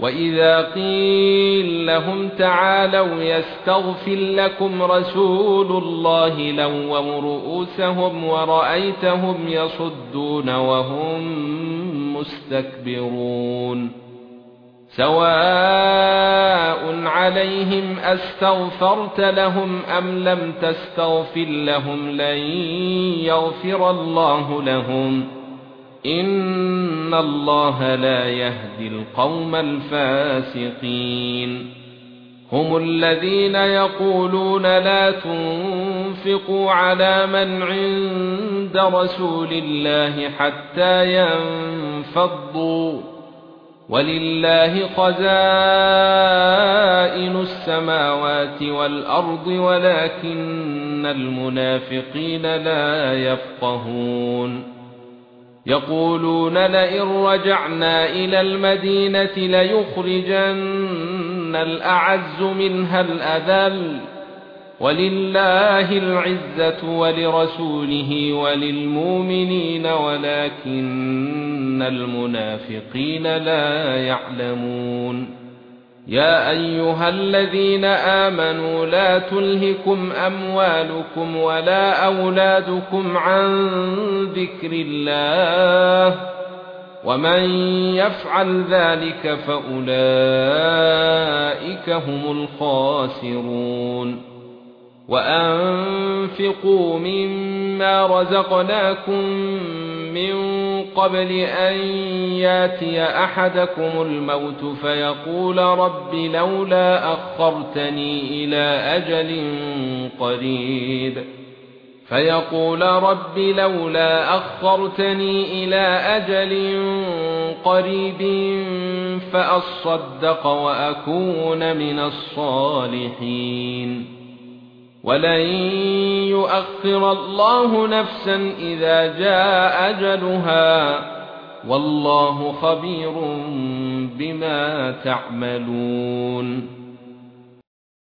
وَإِذَا قِيلَ لَهُمْ تَعَالَوْا يَسْتَغْفِرْ لَكُمْ رَسُولُ اللَّهِ لَوَّوْا رُءُوسَهُمْ وَرَأَيْتَهُمْ يَصُدُّونَ وَهُمْ مُسْتَكْبِرُونَ سَوَاءٌ عَلَيْهِمْ أَسْتَغْفَرْتَ لَهُمْ أَمْ لَمْ تَسْتَغْفِرْ لَهُمْ لَن يَغْفِرَ اللَّهُ لَهُمْ إِنَّ اللَّهَ لَا يَهْدِي الْقَوْمَ الْفَاسِقِينَ هُمُ الَّذِينَ يَقُولُونَ لَا تُنفِقُوا عَلَى مَنْ عِندَ رَسُولِ اللَّهِ حَتَّى يَنفَضُّوا وَلِلَّهِ خَزَائِنُ السَّمَاوَاتِ وَالْأَرْضِ وَلَكِنَّ الْمُنَافِقِينَ لَا يَفْقَهُونَ يَقُولُونَ لَئِن رَّجَعْنَا إِلَى الْمَدِينَةِ لَيُخْرِجَنَّ الْأَعَزُّ مِنْهَا الْأَذَلَّ وَلِلَّهِ الْعِزَّةُ وَلِرَسُولِهِ وَلِلْمُؤْمِنِينَ وَلَكِنَّ الْمُنَافِقِينَ لَا يَعْلَمُونَ يَا أَيُّهَا الَّذِينَ آمَنُوا لَا تُلْهِكُمْ أَمْوَالُكُمْ وَلَا أَوْلَادُكُمْ عَن ذِكْرِ اللَّهِ وَمَن يَفْعَلْ ذَلِكَ فَأُولَئِكَ هُمُ الْخَاسِرُونَ وَأَنفِقُوا مِمَّا رَزَقْنَاكُم مِّن قَبْلِ أَن يَأْتِيَ أَحَدَكُمُ الموت فيقول رب لولا أخرتني إلى أجل قريب فأصدق وأكون من الصالحين ولن يؤخر الله نفسا إذا جاء أجلها والله خبير بما تعملون